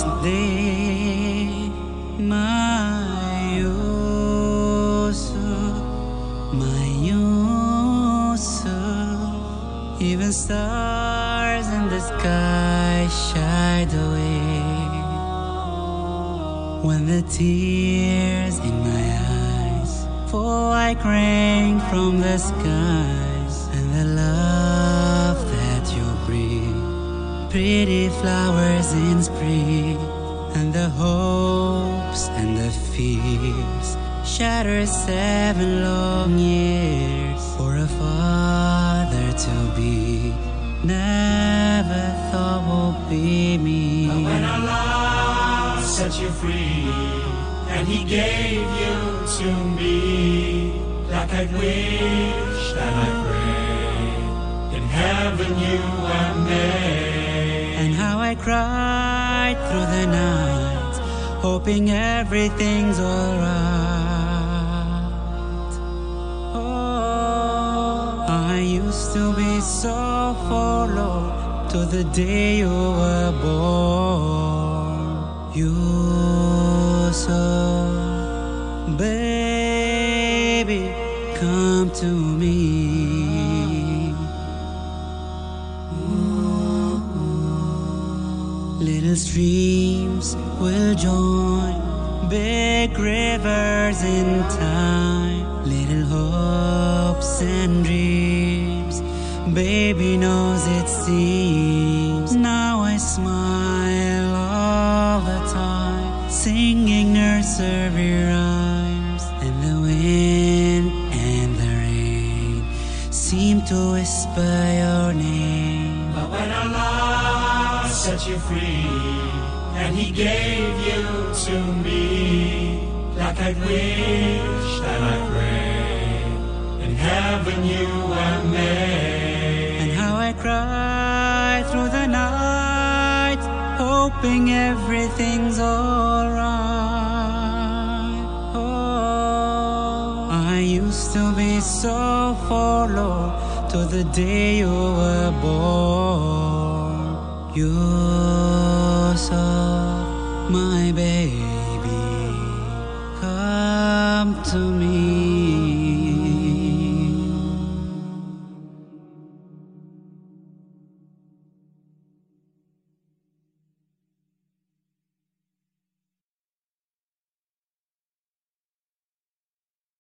de mayusu, even stars in the sky shied away when the tears in my eyes fall like rain from the skies, and the love that you bring, pretty flowers in spring, and the hopes and the fears shatter 7 long years for a father to be. Never thought would be me. But when Allah set you free and He gave you to me, like I wished and I prayed, in heaven you were made. And how I cried through the night, hoping everything's alright. Oh, I used to be so forlorn till the day you were born. You saw, baby, come to me. Little streams will join big rivers in time. Little hopes and dreams, baby knows it seems. Now I smile all the time, singing nursery rhymes, and the wind and the rain seem to whisper your name. But when Allah set you free and He gave you to me, like I wished and I prayed, in heaven you were made. And how I cried through the night, hoping everything's alright. Oh, I used to be so forlorn till the day you were born. You saw, my baby, come to me.